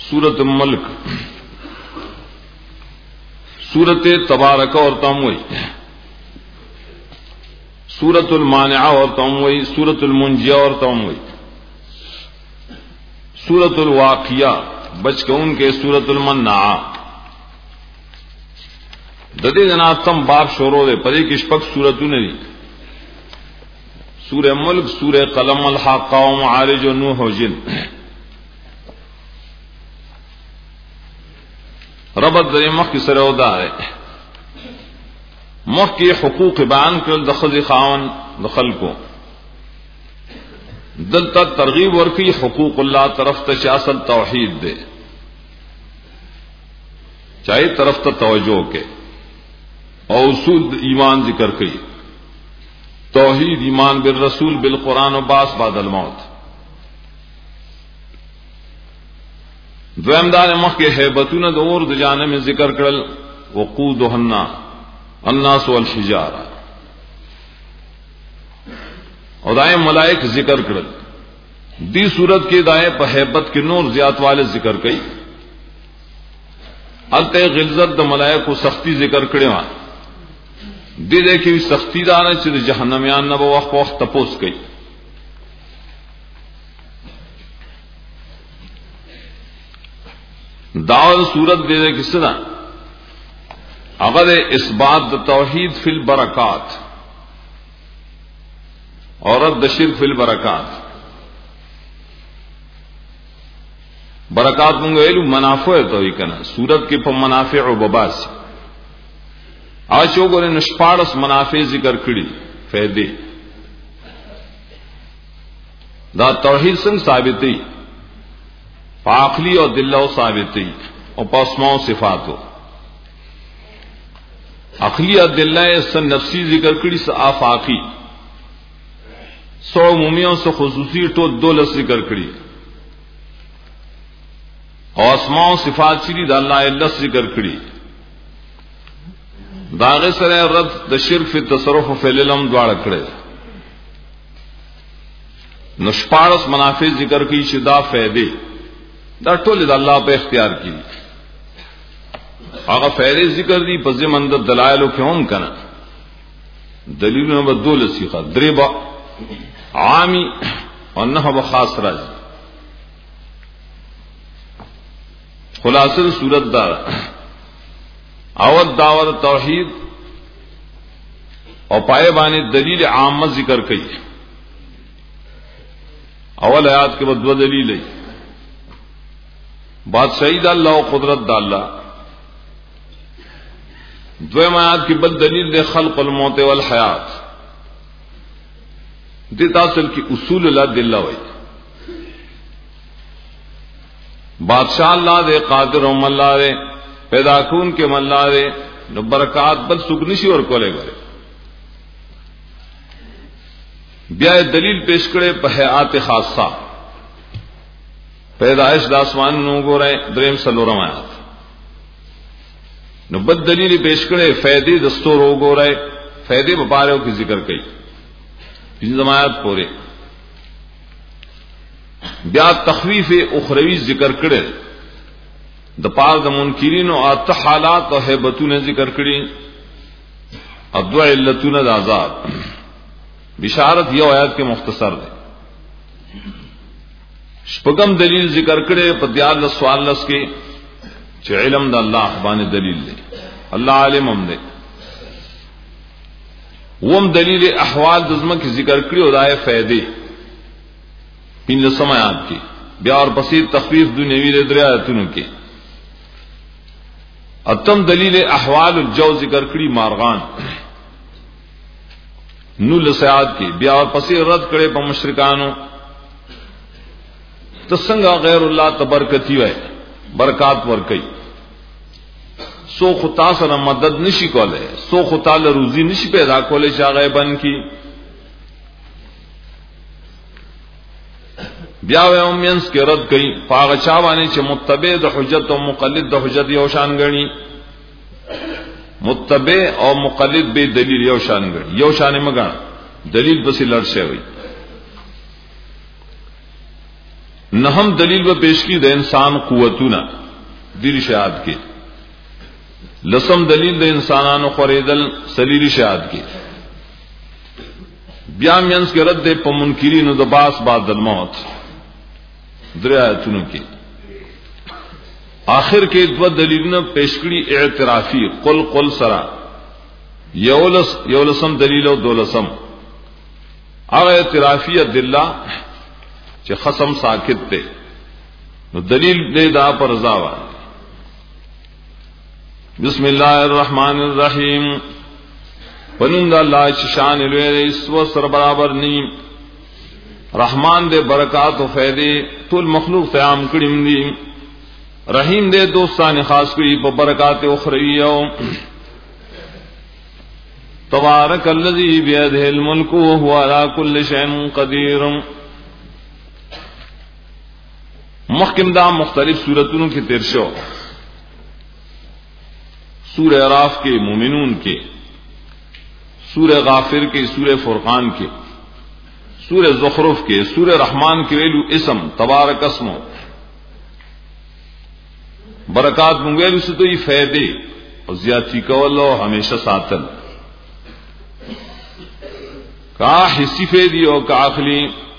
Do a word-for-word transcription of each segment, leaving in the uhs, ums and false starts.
सूरत मुल्क, सूरत तबारक और तमवई, सूरतुल मानिआ और तमवई, सूरतुल मुंजिया और तमवई, सूरतुल वाकिया बच के उनके सूरतुल मन्ना ददे जनातम बाप शोरो दे पदे किशपक सूरतु ने सूर्य मुल्क, सूर्य कलम, अल हाक़ा, मारिज, नूह और जिन। रबत दरे मख की सरौदा है मख के हुकूक बयान कर दखल खावन दखल को दल तक तरगीब और की हुकूक अल्लाह तरफ तशासल तौहीद दे, चाहे तरफ त तवज्जो के और उसूल ईमान जिक्र की तौहीद ईमान बिल रसूल बिल कुरान और बास बादल मौत। द्वैमदार मख के हैबतून दौर दजाने में जिक्र करल वक़ूदुहन्ना अन्नास वल हिजारा और दाए मलाइक जिक्र करल दी सूरत के दाए पर हैबत के नूर जियात वाले जिक्र कई अल्ते गिल्जत द मलाइक को सख्ती जिक्र करे वहां दे दे की सख्ती दाना चिद जहन्नमियान न वक्त वक्त तपोस कई। दावत सूरत दे दे किस तरह अगर इस बात तौहीद फिल बरकात और रद्द शिर्क फिल बरकात। बरकात मुंगे एलू मनाफो है तो ही कहना सूरत के पर मनाफे और बबासी आचो ने निष्पाड़स मनाफे जिक्र कड़ी फैदे दा तौहीद संग साबिती पाखली और दिल्ला साबिती और पसमाओ सिफातो अखली और दिल्ला सन नफसी जिक्र कड़ी से आफाकी सौ मुमियों से खुसूसी तो दो लस जिक्र कड़ी और असमाओ सिफात चिरी दाल्ला लस जिक्र कड़ी दागे सरे रद द शिर्क फिर तसरुफ फिलम द्वाड़ खड़े निष्पाड़स मनाफे जिक्र की शिदा फैदे दटोल अल्लाह पे इख्तियार की अगर फैदे जिक्र दी पजे मंद दलाइल क्यों कना दलील नंबर दो लसीखा द्रेबा आमी और न खास राज खुलासर सूरत दार आवत दावत तौहीद और पाए बानी दलील आम जिक्र कई अवल आयात के बाद दो दलील है बादशाही दाल्ला और कुदरत दाल्ला द्वैम आयात की बद दलील दे खल्क़ वल मौत वल हयात दितासल की उसूल ला दिल्ला वही बादशाह अल्लाह दे कादिर मल्ला दे पैदा खून के मल्ला दे न बरकात बद सुगनिशी और कोले गरे ब्याह दलील पेश करे पहआत खासा पैदाइश दासमान नो गो रहे द्रेम सलोरम आयात न बद दलील पेश करे फैदे दस्तोर हो गो रहे फैदे बपारे की जिक्र कई इन जमायात पोरे ब्या तखवीफ उखरवी जिक्र करे दपार द मुनकिरीन और आत हालात और हैबतू ने जिक्र करी अद्वा इल्लतून आजाद बिशारत यह आयात के मुख्तसर दे शपगम दलील जिक्र करे पद्याल सवालस के च इल्म द अल्लाह बाने दलील दे अल्लाह आलिम हम दे वम दलील अहवाल दजम की जिक्र करी उदाय फैदे पिंज समायात की ब्या और बसीर तखफीफ दुनियावी दरियातुन के अतम दलील अहवाल जो जिक्र करी मारगान नुल सयाद की ब्या और पसीर रद करे प मुशरिकानो तसंगा गैरुल्लाह तबरकती वे बरकात वरकई सो खुता सर मदद निशी कोले सो खुता रूजी निशी पैदा कोले शागे बन की ब्यावे उम्यंस के रद कई पागचावानी चे मुत्तबे द हुज्जत और मुकल्लिद द हुज्जत योशान गणी मुत्तबे और मुकल्लिद बे दलील योशान गणी योशान मगण दलील बसी लड़से हुई نهم دلیل و پیش کی د انسان قوتونه دیر شهادت کې. لسم دلیل د انسانانو خریدل سلیری شهادت کې. بیا مینس کې رد په منکرینو د باس بعد الموت درې آیتونو کې. آخر کې دو دلیلونه پیش کړي اعترافي قل قل سرا یولس یولسم دلیل او دولسم هغه اعترافي ادله چې خصم ساکت ته نو دلیل دې دا پر رضا. بسم الله الرحمن الرحیم پنوم دا اللہ شان لوی اس و سر برابر نیم رحمان دے برکات و فیدے طول مخلوق قیام کریم دی رحیم دے دوستان خاص کری پا برکات اخرویو تبارک الذی بیدہ الملک وهو علی کل شیء قدیر. محکم دا مختلف سورتوں کی ترشو سورہ اعراف کے مومنون کے سورہ غافر کے سورہ فرقان کے سورہ زخرف کے سورہ رحمان کے ویلو اسم تبارک اسمو برکات منگویلو سے تو یہ فیدے اور زیادتی کولو ہمیشہ ساتن کا حصی فیدی اور کا عقلی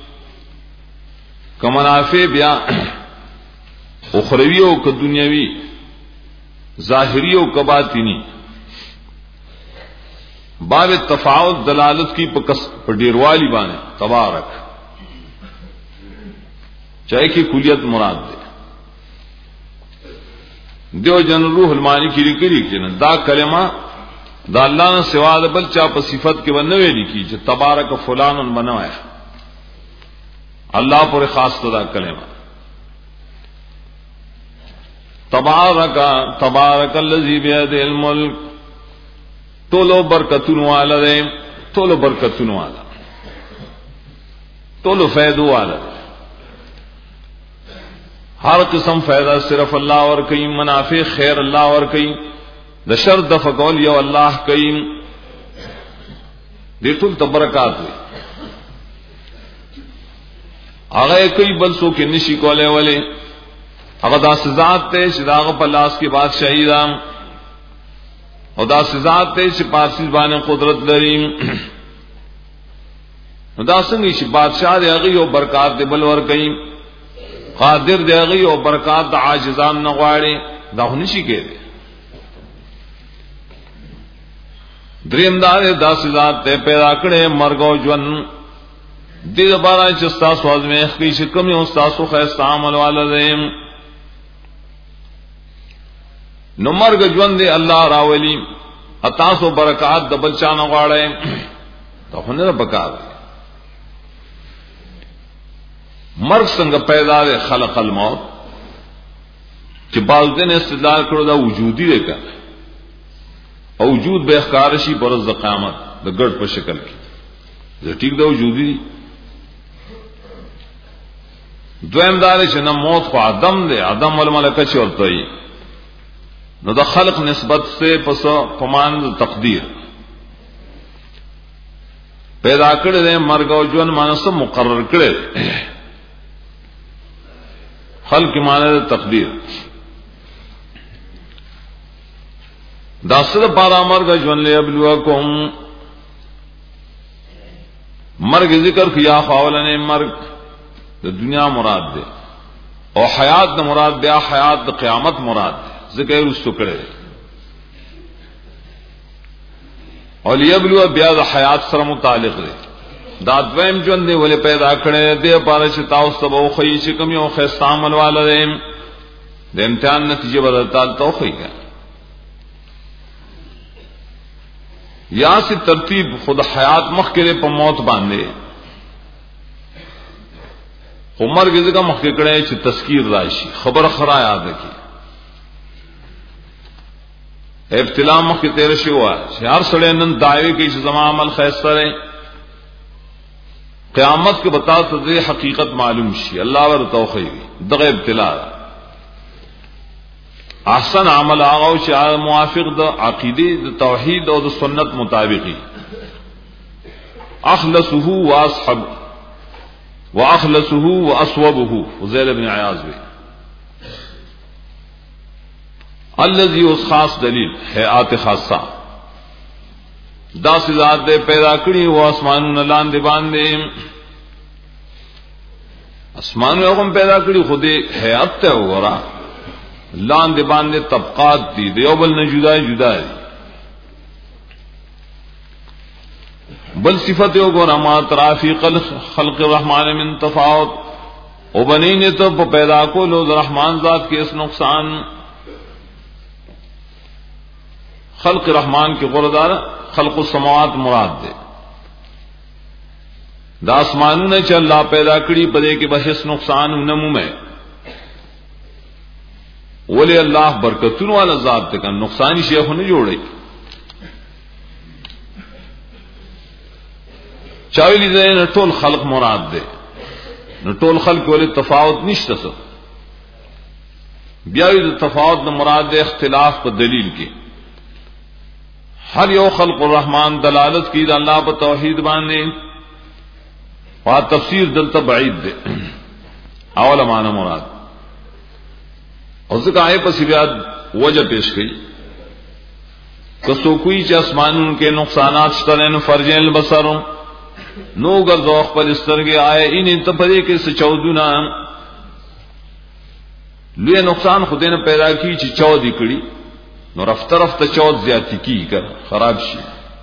کا منافع بیا اخروی اور کا دنیاوی ظاہری اور کا باطنی باب تفاوت دلالت کی پڈیروالی بانے تبارک چاہے کہ کلیت مراد دے دیو جن روح المانی کی لکری کی نا دا کلمہ دا اللہ نے سوا دا بل چاپ صفت کے بنوے لکھی جو تبارک فلان بنوائے اللہ پر خاص تو دا کلمہ تبارک تبارک الذی بیدہ الملک تولو برکتون والا دے تولو برکتون والا تولو فیدو والا دے ہر قسم فیدہ صرف اللہ اور کئی منافع خیر اللہ اور کئی دا شر دفع قول یو اللہ کئی دے تول تبرکات ہوئی آغای کئی بلسو کے نشی کولے والے اگر دا سزاد تے شداغ پلاس کے بعد شہیدان او دا سزاد تے چې پارسی باندې قدرت لري نو دا څنګه چې بادشاہ دی هغه او برکات دی بل ور کوي قادر دی هغه او برکات د عاجزان نه غواړي دا هنشي کېږي. دریم دار دا سزاد ته پیدا کړي مرګ او ژوند دې لپاره چې تاسو ازمه کوي چې کوم یو تاسو خیر عمل والدین نو مرگ ژوند دے اللہ راولی اتاسو برکات دبل چانه غواړي ته نه بکار مرگ څنګه پیدا دے خلق الموت چې باز دین استدلال کړو دا وجودی دی کا او وجود به اخکار شي پر ورځ قیامت د ګډ په شکل کې زه ټیک دا وجودی دویم دار چې نه موت خو ادم دی ادم ول ملکه چې ورته نو دا خلق نسبت سے پس پمان تقدیر پیدا کړي دے مرګ او ژوند مانس مقرر کړي خلق معنی تقدیر دا سره پارا مرګ ژوند له ابلوکم مرګ ذکر کیا خاولن مرګ د دنیا مراد ده او حیات د مراد بیا حیات د قیامت مراد ده ذکر اس ٹکڑے اور لیبلو بیا د حیات سره متعلق دے دا دویم ژوند دی ولې پیدا کړي دې پاره چې تاسو ته وو خی چې کوم یو خیر عمل والدین د امتحان نتیجه بدلتا توفیق یا سی ترتیب خود حیات مخکره په موت باندې عمر کې ځکه مخکې کړي چې تذکیر راشي خبر خرا یاد کی ابتلا مخکې تیر شي وا چې هر سړی نن دعوی کوي چې زما عمل خیسته دی قیامت کے بتا تو دے حقیقت معلوم شي اللہ ور توخی دغه ابتلا احسن عمل هغه چې موافق د عقیده د توحید او د سنت مطابقي اخلصه واصحب واخلصه واصوبه فضیل بن عیاض بھی الذي اس خاص دلیل حیات خاصہ دا ذات دے پیدا کړی و اسمانونو لاندې باندې اسمانونو هم پیدا کړی خو دې حیات ته وګورا لاندې باندې طبقات دي دیو بل نه جدا جدا دي بل صفت وګورا ما ترافی خلق الرحمن من تفاوت او بنین تو پیدا کولو رحمان ذات کے اس نقصان خلق رحمان کے غردار خلق السماوات مراد دے دا اسمانوں نے چ اللہ پیدا کړي پدې کې بحث نقصان نمو میں ولی اللہ برکتون والا ذات تے کن نقصانی شیخ نے جوڑے چاویلی دے نہ ټول خلق مراد دے نہ ټول خلق ولی تفاوت نشته سو بیا دې تفاوت نہ مراد دے اختلاف په دلیل کې ہر یو خلق الرحمن دلالت کی دا اللہ پر توحید باندې وا تفسیر دلته بعید دے اول معنی مراد اور ذکر آئے پس بیا وجہ پیش کی کسو کوئی چ اسمانوں کے نقصانات شتن فرج البصر نو گردو خپل سترګې آئے ان تپری کې سچودنا لوی نقصان خدای نے پیدا کی چې چودی کړي نو رفتہ رفتہ چود زیادتی کی کر خراب شي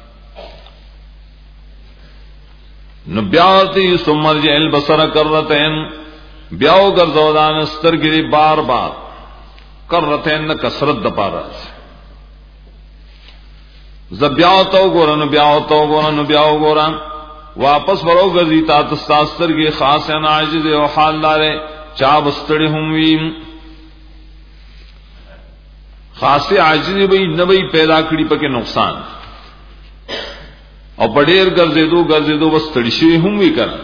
نو بیاتی سمرج البصر کرتين بیاو گردودان سترګې بار بار کرتين کثرت د پاره زبیاو تو ګورن بیاو تو ګورن بیاو ګورن واپس ورو گردی تا تستاسترګې خاص ان عاجز او حال لاره چا بستړي هم ویم خاصه عاجزی به نه به پیدا کړي پکې نقصان او بډیر ګرځېدو ګرځېدو بس تړي شي هم وی کړ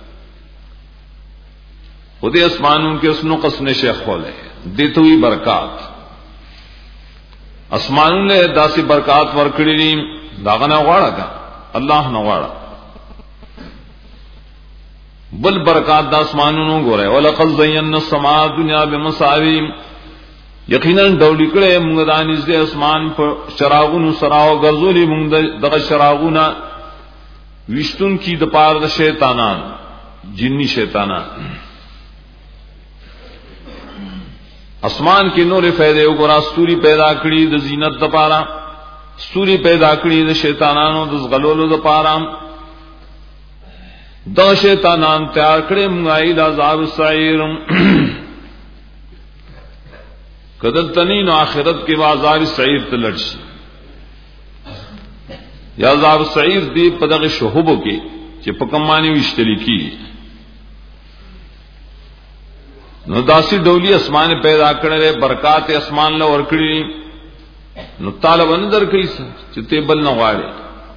خدای اسمانونو کې اسنو قسم شیخ خوله دته وی برکات اسمانونو له داسې برکات ورکړي دي داغه نه غواړه کا الله نه غواړه بل برکات د اسمانونو ګوره ولقد زینا السماء الدنيا بمصابيح یقینا ډولی کړه موږ د انځ د اسمان په چراغونو سراو غزولې موږ دغه چراغونه وشتون کی د پاره د شیطانان جنی شیطانان اسمان کې نور فائدې وګورا ستوري پیدا کړې د زینت د پاره ستوري پیدا کړې د شیطانانو د غلولو د پاره د شیطانان تیار کړې موږ ایل عذاب سعیر کدل تنین آخرت کے عذاب سعیر تلڑشی یا عذاب سعیر دی پدغ شہبوں کے چی پکمانی وشتلی کی نو داسی ڈولی اسمان پیدا کرنے برکات اسمان لور کڑی نو طالب اندر کئی سا چی بل نغاڑے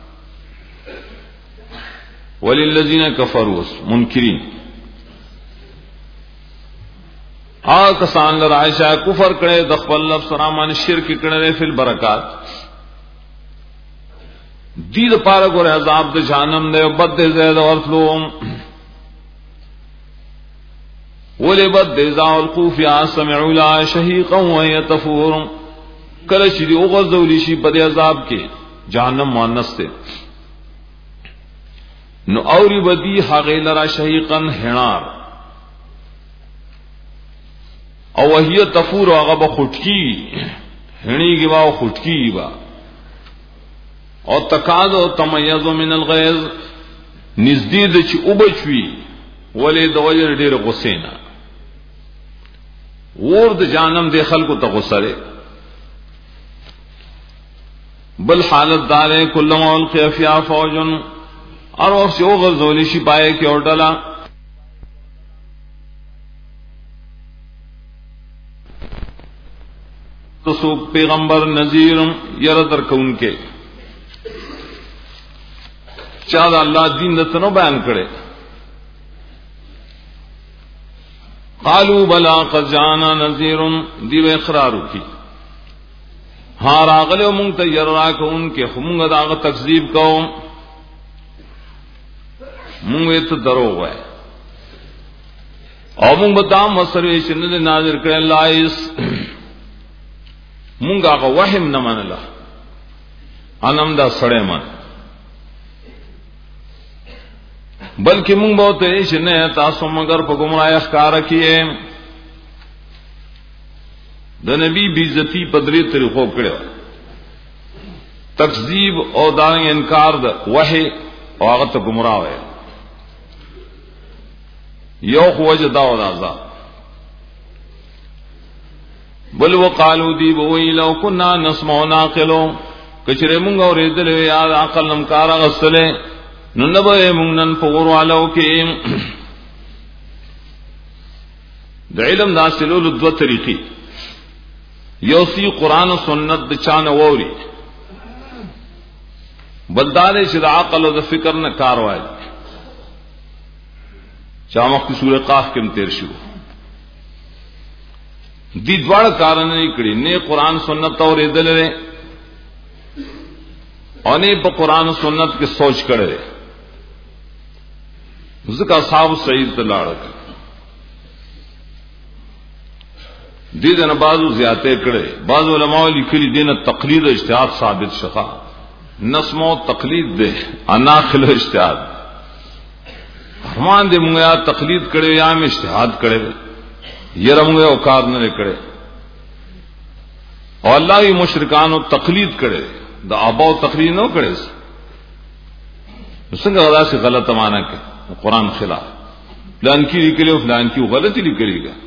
وللذین کفروا منکرین آ کسان لرائشہ کفر کرے دخل لفظ رامان شرک کرنے فی البرکات دید پارک اور عذاب دے جہنم دے بد دے زید ورثلوم ولی بد دے زاول خوفیا سمعوا لا شہیقا ویتفور کلچی دی اغزولی شی بد عذاب کے جہنم مؤنث تے نو اوری بدی حقی لرا شہیقا ہنار او وهي تفور هغه بخټکی هنيږي وا خټکی وا او تکاد او تميز من الغيظ نزدید چې وبچوي ولې د وجر ډېر غسینا ورد جانم د خلکو ته غسره بل حالت دار کلم القی فی فوجن اور اور سے غزولی شي پائے کې اورډلا تو پیغمبر نذیر یر در کون کے چاہ اللہ دین دتنو بیان کرے قالوا بلا قد جانا نذیر دیو اقرار کی ہاں راغلے مونږ ته ير را کون کے مونږ داغه تکذیب کوم مونږ ته دروغ وای او مونږ به دا مسره چې نه نازل کړل لایس مونږ هغه وهم نه منله انم دا سړی من بلکې مونږ به ته چې نه تاسو مگر په گمراهی ښکار کیه د نبی بیزتی په درې طریقو کړو تکذیب او دا انکار د وحی او هغه ته گمراه وي یو خوجه دا او دا بل وقالو دی بوئی لو كنا نسمع ناقلو کچره مونږ اورېدل یا عقل نم کار غسله نو نه به مونږ نن فغور والو کې د علم حاصلولو دوه طریقې یو سی قران او سنت د چانه ووري بلدار چې د عقل او د فکر نه کار وای چا مخکې سورہ قاف کې تیر شو دي دواړه کارونه نه کړی نه قران سنت اورېدل لري او نه په قران او سنت کې سوچ کړي ځکه اصحاب صحیح ته لاړ دي دنه بعضو زیاته کړي بعض علماء لیکلي دینه تقلید او اجتهاد ثابت شخه نسمو تقلید ده انا خل اجتهاد فرمان دې موږ یا تقلید کړي یا هم اجتهاد کړي یره موږ او کار نه کړي او الله یې مشرکانو تقلید کړي دا اباو تقلید نه کړي څنګه غلا سے غلط معنا کوي قرآن خلاف فلان کی لیکلو فلان کی غلطی لیکلی گا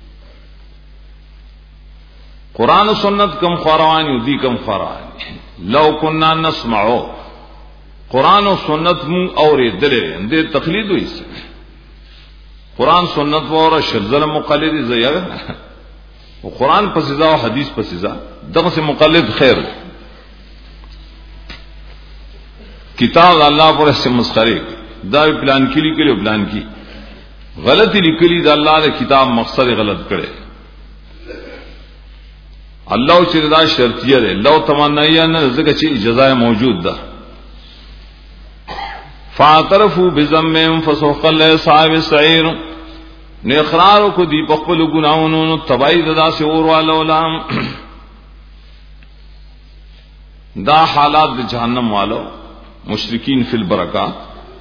قرآن و سنت کم خوروانی دی کم خوروانی لو کننا نسمعو قرآن و سنت مون اوری دلے اندے تقلید ہوئی سے قرآن سنت وورا شرزل مقلد زیاد و قرآن پسیزا و حدیث پسیزا دغه سے مقلد خیر کتاب اللہ پر سے مسخرے دا پلان کی لیکلی پلان کی غلطی لیکلی دا اللہ نے کتاب مقصد غلط کرے اللہ چردا شرطیہ دے لو تمنایا نہ زکه چې جزاء موجود ده فاعترفوا بذنبهم فسوقا لصاحب السعير نے اقرار کو دی په خپل ګناونو تبعید دا سے اور والو لام دا حالات د جہنم والو مشرکین فی البرکات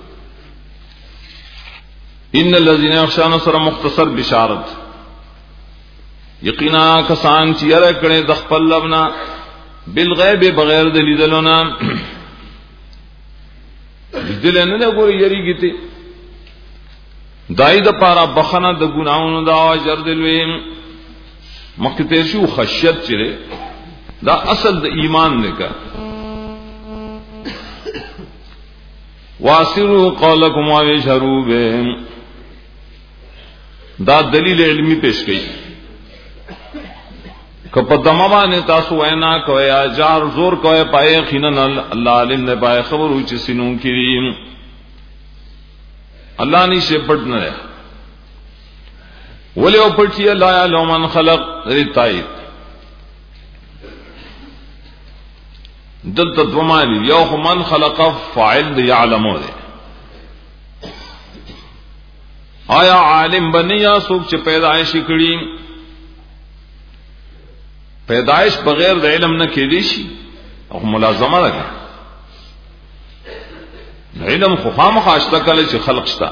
ان الذين يخشون سر مختصر بشارت یقینا کسان چې یره کړي د خپل لبنا بالغیب بغیر دلیلونه دل نه ګوري یریږي ته دای د پاره بخنه د ګناونو دا اجر دلوي مخکته شو خشیت چره دا اصل د ایمان نه کا واسروا قولکم واشروا به دا دلیل علمی پیش کړي کپ دموا نے تاسو وینا کوي اجار زور کوي پای خینن الله علم نے پای خبر او چې سينو کریم الله ني شه پټ نه ولې او پټي الله يعلم من خلق ریتای دلته دومانی یو من خلق فاعل يعلمو ده آیا عالم بنیا سوک چې پیدائش کړي پیدائش بغیر د علم نه کېدی شي او ملازمه ده علم خو خامخا اشته کله چې خلق شتا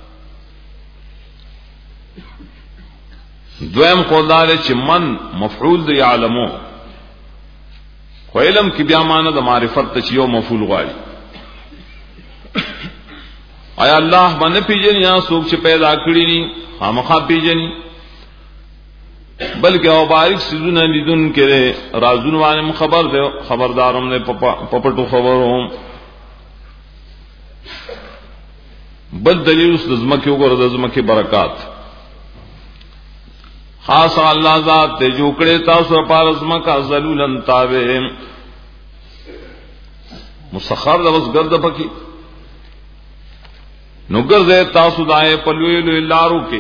دویم قولدار چې من مفعول دی علمو خو علم کې بیا معنی د معرفت ته یو مفعول غواړي آیا الله باندې پیژني یا څوک چې پیدا کړی ني خامخا پیژني بلکې او باریک سيزونه لیدون کړي رازونه باندې خبر ده خبردارم نه پپټو خبروم بل دلیل اوس د زمکه وګوره د زمکه برکات خاص الله ذات ته جوړې تاسو په زمکه ذلولن تابع مسخر د وس ګرځ پکې نو ګرځي تاسو دای په لوی لوی لارو کې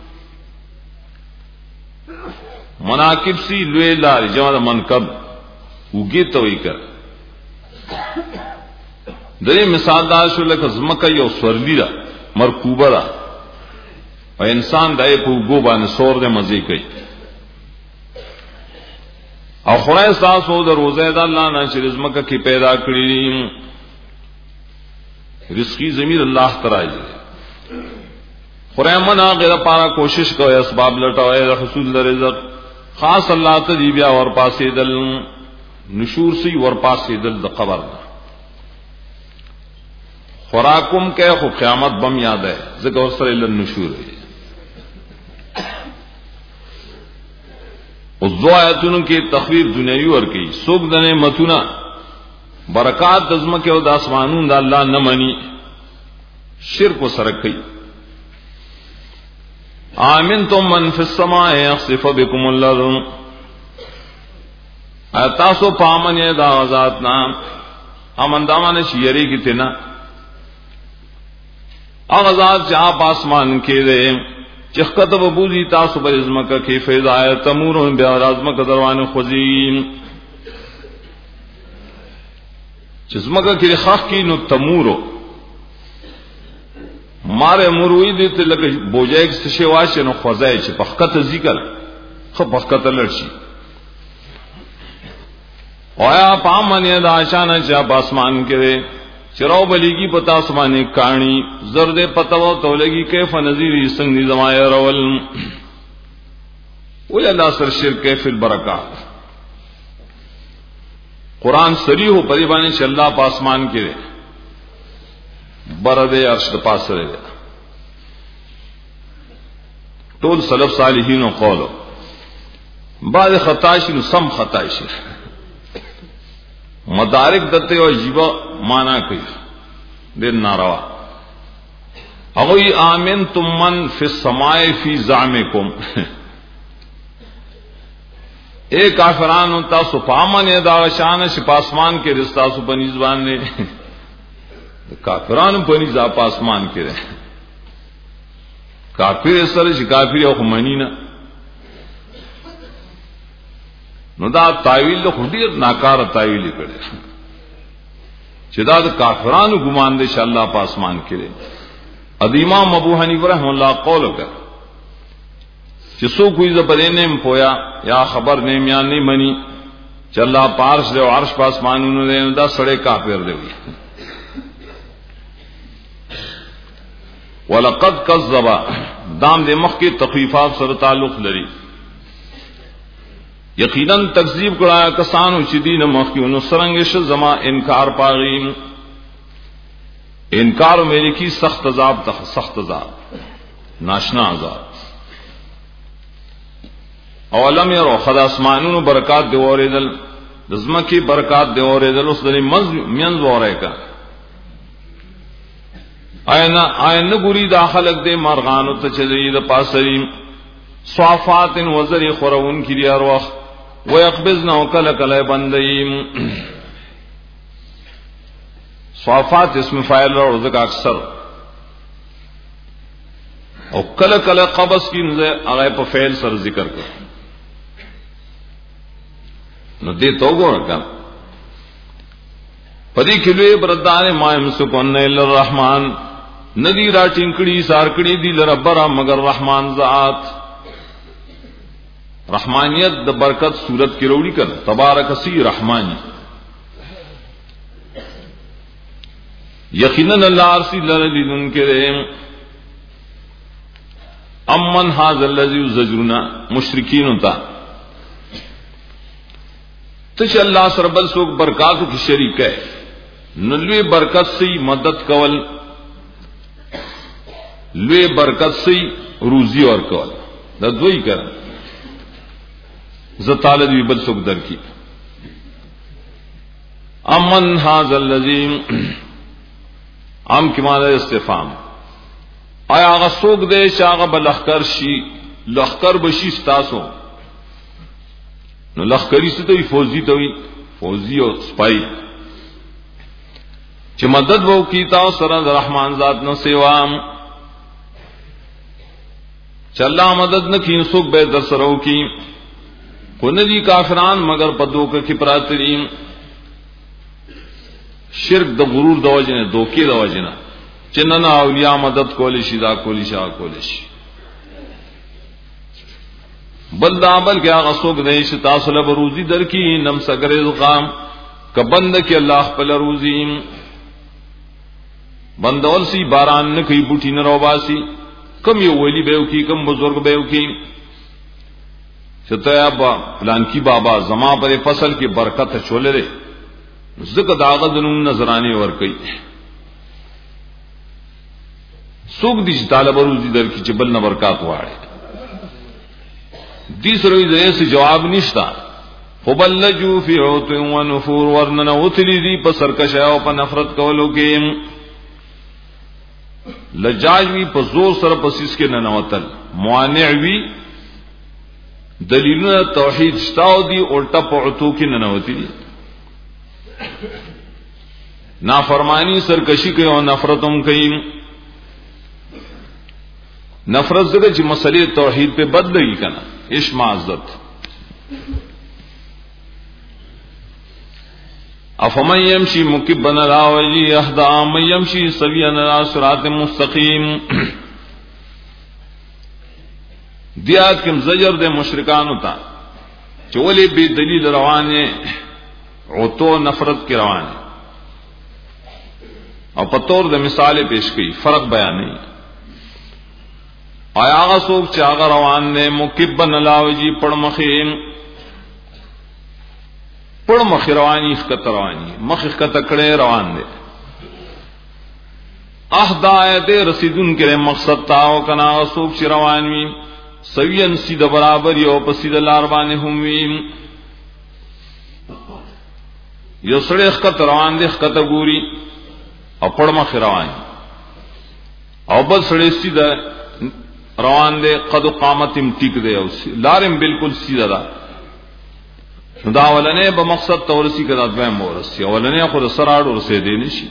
مناقب سی لوی لار جمع منقب وګي توي کړ درې مثال دا شو لکه زمکه یو سورلی دا مرکوبه دا او انسان دای په وګو باندې سور دې مزي کوي او خدای تاسو د روزه د الله نه چې رزمکه کې پیدا کړی رزقی زمیر الله تعالی خدای منا غیر پارا کوشش کوي اسباب لټوي حصول رزق خاص الله ته دی بیا ور پاسې دل نشور سی ور پاسې دل د قبر خوراکم کې خو قیامت بم یاد ہے ذکر سره ل نشور او زوایتونو کې تخویف دنیوي ور کوي سوق د نعمتونه برکات د زمکه او د اسمانونو د الله نه مني شرک سره کوي آمنتم من فی السماء یخسف بكم الارض اتاسو پامنه دا ذات نام امن دامن شیری کی تنا اغزاد چې آپ آسمان کې دے چخکت وبوزی تاسو پر ازمکه کې فیضا تمور بیا ازمکه دروانه خوزین چې ازمکه کې خاص کې نو تمورو مارے مروی دې ته لګ بوجایک څه شی واشه نو خوځای چې پخکت ذکر خو پخکت لړشي اویا پامنه دا شان چې په اسمان کې چراو بلیگی پتا اسمانه کانی زرد پتاو تولگی کیف نذیر سنگ زمایا رول وی اللہ سر شرک فی البرکات قرآن صریح و پریبانی چھ اللہ پا اسمان کے دے برد عرش پاس رہے دے طول سلف صالحین و قولو بعد خطائشی نو سم خطائشی مدارک دتے و عجیبہ مانا کوي دیر ناروا اگوی آمنتم من فی السماء فی زعمکم اے کافرانو تاسو پامن دا شان شپاسمان کے رستاسو پنیزبان نے کافرانو پنیز آپ آسمان کے رہے کافر سر چھ کافر او منینا نو دا تاویل له خډیر ناکاره تاویل کړي چې دا د کافرانو ګمان دي چې الله په اسمان کې دی اد امام ابو حنیفه رحم الله قول وکړ چې سو کوئی زبرې نه پویا یا خبر نه میان نه مني چې الله پارش دی او عرش په اسمانونو دی دا سړی کافر دی ولقد كذب دام دې مخ کې تخفیفات سره تعلق لري یقینا تکذیب کړه کسانو چې دین مخکونو سرنګ ش زما انکار پاغیم انکار مې کی سخت عذاب ته سخت عذاب ناشنا عذاب اولم يروا خدا اسمانونو برکات دی اوریدل دزمکی برکات دی اوریدل اوس د منځ وره کا اینا اینا ګوري داخلك دې مرغانو ته چې د پاسریم صافات وزر خورون کی ارواح ويقبضنا وكل كلا بندیم صافات اسم فاعل اور ذکر اکثر او کل کل قبض کی نزے هغه په فعل سره ذکر کړ نو دې تو ګورکا پدې کله بردان ما يمسكن الا الرحمن ندی را ټینکړي سار کړي دی لربرا مگر رحمان ذات رحمانیت د برکت صورت کې وروړي کړ تبارک سی رحمانی یقینا الله ارسل لذین کریم امن هذا الذي زجرنا مشرکین تا تش الله سره بل څوک برکاتو کې شریک ہے نلوی برکت سی مدد کول لوی برکت سی روزی اور کول دا دوی کړ زطالد بھی بل سک در کی امن هذا الذی ام کی معنی استفهام آیا هغه سوق دے چې هغه بلخکر شي لخکر بشي ستاسو نو لخکری څه ته فوجي ته وي فوجي او سپای چې مدد وو کی تاسو سره رحمان ذات نو سیوام چلا مدد نہ کی سوق به در سره کی کو ندی کافران مگر پدو کی پراتریم شرک د غرور د وجنه دوکي د وجنه چننا اولیاء مدد کولی شي دا کولی شي کولی شي بل دا بل کې هغه څوک دی چې تاسو له روزي درکې نم سګر رزقام کبند کې الله خپل روزي بندول سی باران نه کوي بوټي نه روباسي کم یو ولی به وکي کم بزرگ به وکي چته ابا پلان کی بابا زما پر فصل کی برکت چولره زکه داغه دنو نظرانه ور کوي سوق دي طالب روزي در کی چبل نه برکات واړي دې سره یې څه جواب نشتا فبلجوا في عوت ونفور ورننا وتلی دي په سرکش او په نفرت کولو کې لجاجوی په زور سره پسیس کې نه نوتل موانع وی دلیلونه توحید شتاو دي الټا په عتو کې نه نوتی دي نافرمانی سرکشی کوي او نفرتم کوي نفرت زده چې مسلې توحید په بدلېږي کنه اشما عزت افمن يمشي مكبا على وجهه اهدى من يمشي سويا على صراط مستقيم دیات کم زجر دے مشرکان ہوتا چولے بے دلیل روانے عتو نفرت کے روانے اور پتور دے مثال پیش کی فرق بیان نہیں آیا آغا سوک چاگا روان نے مکبن علاوجی پڑ مخیم پڑ مخی روانی اخکت روانی مخ اخکت کڑے روان دے احدایت رسیدن کرے مقصد تاو کنا آغا سوک چی روانوی سوین سید برابر یو پسید لاربانے ہومویم یو سڑے اخکت روان دے اخکت گوری او پڑ مخی روانی او بل سڑے سید روان دے قد قامتم ٹک دے لارم بالکل سیدہ دا دا ولنے بمقصد تورسی کدا دویم ورسی ولنے خود سراڑ ورسے دے نشی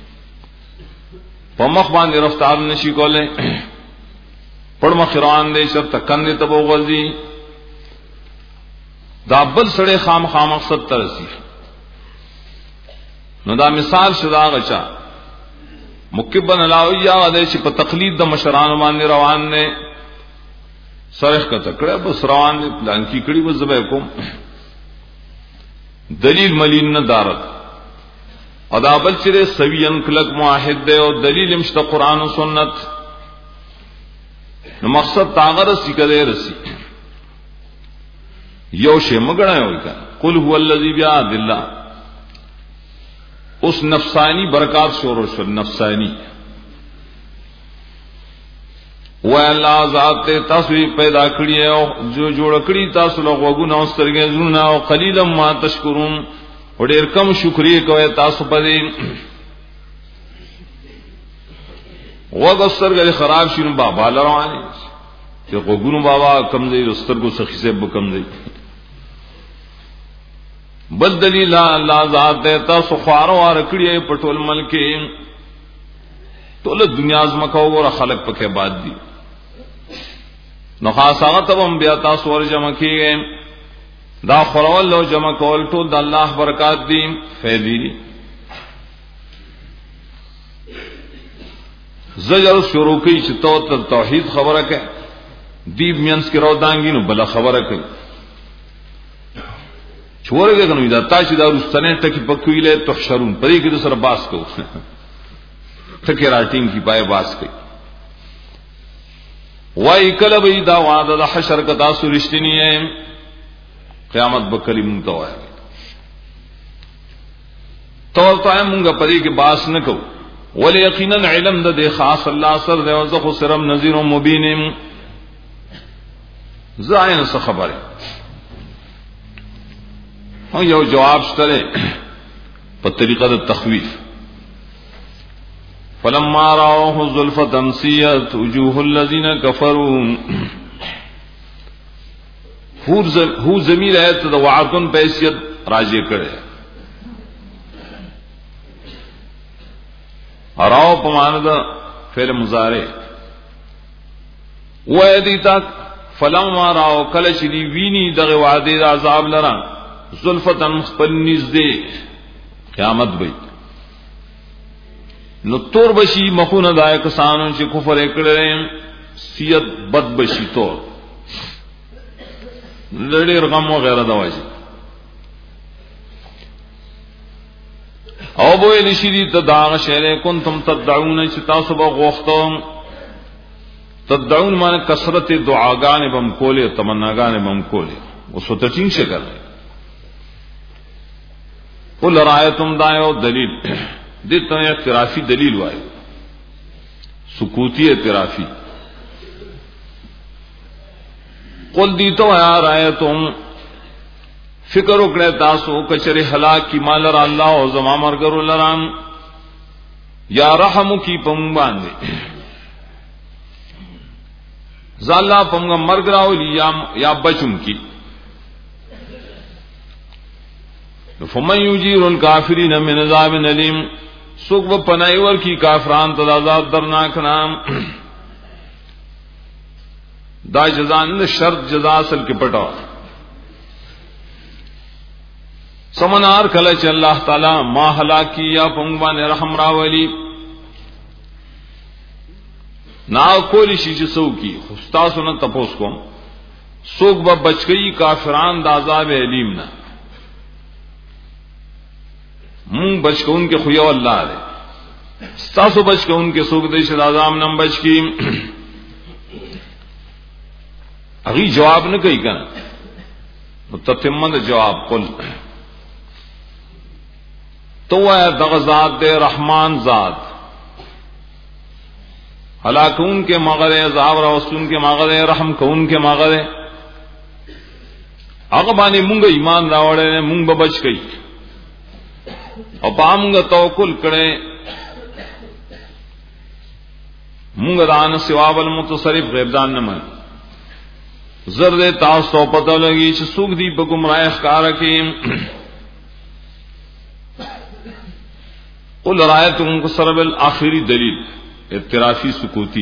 پمخ باندې رفتار نشی کولے پڑ مخران دے شرط کندے تبو غزی دا بل سڑے خام خام مقصد ترسی نو دا مثال شدا غچا مکبن علاوی آغا دے چی پا تقلید دا مشران باندې روان نے سرخ کا تکڑے بس روان دے پلان کی کڑی بس زبے کم دلیل ملین نہ دارت ادا بل چرے سوین کلک معاہد دے اور دلیل امشت قرآن و سنت نو مقصد تاغر رسی کدے رسی یو شے مگڑا ہوئی کا قل هو الذی بیاد اللہ اس نفسانی برکات شور و شر نفسانی وہ اللہ ذات تاسو پیدا کړی او جو جوړ کړی تاسو له غوګونو او سترګې زونه او قلیلا ما تشکرون وړ کم شکرې کوي تاسو پدې وګ سترګې خراب شین بابا لروانه چې غوګونو بابا کم دی سترګو سخی سے بکم دی بل دلیل اللہ ذات تاسو خوارو ور کړی پټول ملک ټول دنیا زمکو ور خلق پکې باد دی نو خاصه تبم بیا تاسو ور جمع کیږي دا خورول لو جمع کول ټول د الله برکات دي فیضی دي زجر شروع کی چې تو توحید خبره کوي دیب مینس کې راو دانګي نو بل خبره کوي چورګه کنو دا تاسو دا رستنه ټکی پکویله تحشرون پرې کې سره باس کو ټکی راټینګ کی پای باس کوي وای کله به دا وعده د حشر کدا سرشتنی ہے قیامت بکلی مونږ ته وای تو ته مونږه پرې کې باس نه کو ول یقینا علم د خاص الله سره د وزخ سرم نذیر مبین زاین څه خبره او یو جواب شته په طریقه د تخویف فلما راوه زلفة سيئت وجوه الذين كفروا هو ضمیر ہے تو وعدن پیسیت راجع کرے راو پماند فعل مضارع و ایدی تک فلما راو کلش دی وینی دغه وعده د عذاب لرا زلفتن خپل نږدې قیامت وي نو تور بشي مخونه دای کسانو چې کفر کړي سیت بد بشي تور ډېر غم وغیرہ دا وایي او بو لشری تداغ شهر کنتم تدعون چې تاسو به غوښتم تدعون معنی کثرت دعاګانې بم کولې تمناګانې بم کولې اوس ته ټینګ شکل قل رایتم دایو دلیل دې ته اعترافي دلیل وایي سکوتی اعترافی قل دی تو یا رایتم فکر وکړه تاسو کچره هلاک کی مال را الله او زما مرګرو لرام یا رحم کی پم باندې زالا پم مرګ راو یا یا بچم کی فمن یجیر الکافرین من عذاب الیم سوق و پنائی ور کی کافران ته عذاب درناک نام دا جزا نه شرط جزا اصل کې پټا سمنار کله چې الله تعالی ما هلاکی یا پنګبان رحم راولي نا کولی شي چې سو کی خستا سن تپوس کوم سوق به بچکی کافران د عذاب الیم نه مون بچ کو ان کے خویا اللہ دے ستاسو بچ کو ان کے سوک دے شد عذاب نم بچ کی اگی جواب نہ کئی کنا متتمن جواب قل تو ہے دغزاد دے رحمان ذات ہلاکون کے مغرے عذاب رسول کے مغرے رحم کون کے مغرے اغبانی مونږ ایمان راوړل مونږ بچ کئی او پامغه توکل کړي مونږ دان ثواب المتصرف غیب دان نه من زر دې تاسو پته لګي چې سوق دی په گمراه ښکارا کې قل رایتم کو سرب الاخری دلیل اعترافی سکوتی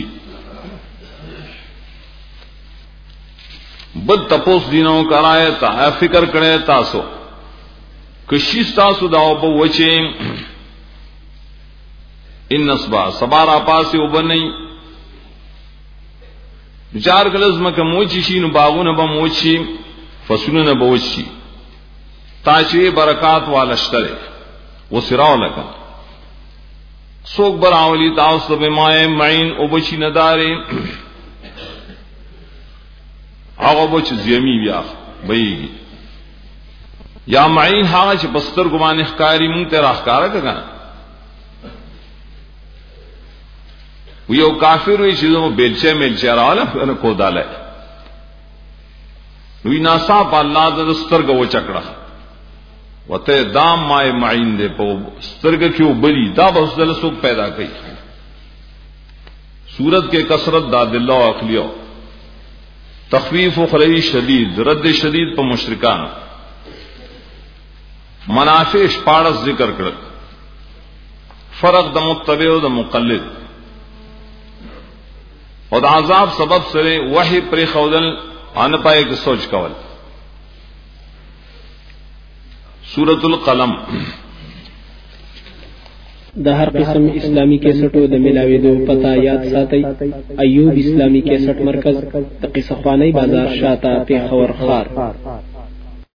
بد تپوس دینو کرائے تا فکر کړي تاسو کشیس تاسو داو په وچه ان نسبا سبارا پاسه وبنئ چار کلزمه کومچی شینو باغونه به موچی فسونه به وچی تاچې برکات والشتره وسراو لکا سوق براولی تاسو به مای معین او بچی ندارې هغه بچ زمي بیا بېږي یا معین هغه چې بستر ګمان احکاری مونږ ته راخکارا کړه ویو کافر وی چې نو بیلچه ملچه رااله نه کوداله وی ناسا په الله د سترګو وچکړه وته دام مای معین دې په سترګ کې وبلی دا بسدل سوق پیدا کړي صورت کے کثرت داد اللہ عقلیو تخفیف اخروی شدید رد شدید په مشرکان منافع شپارس ذکر کړ فرق د متبع او د مقلد او د عذاب سبب سره وحی پر خودل ان پای کې سوچ کول سورۃ القلم د هر قسم اسلامی کیسټو د ملاویدو پتا یاد ساتي ایوب اسلامی کیسټ مرکز د قصفانی بازار شاته پیښور خار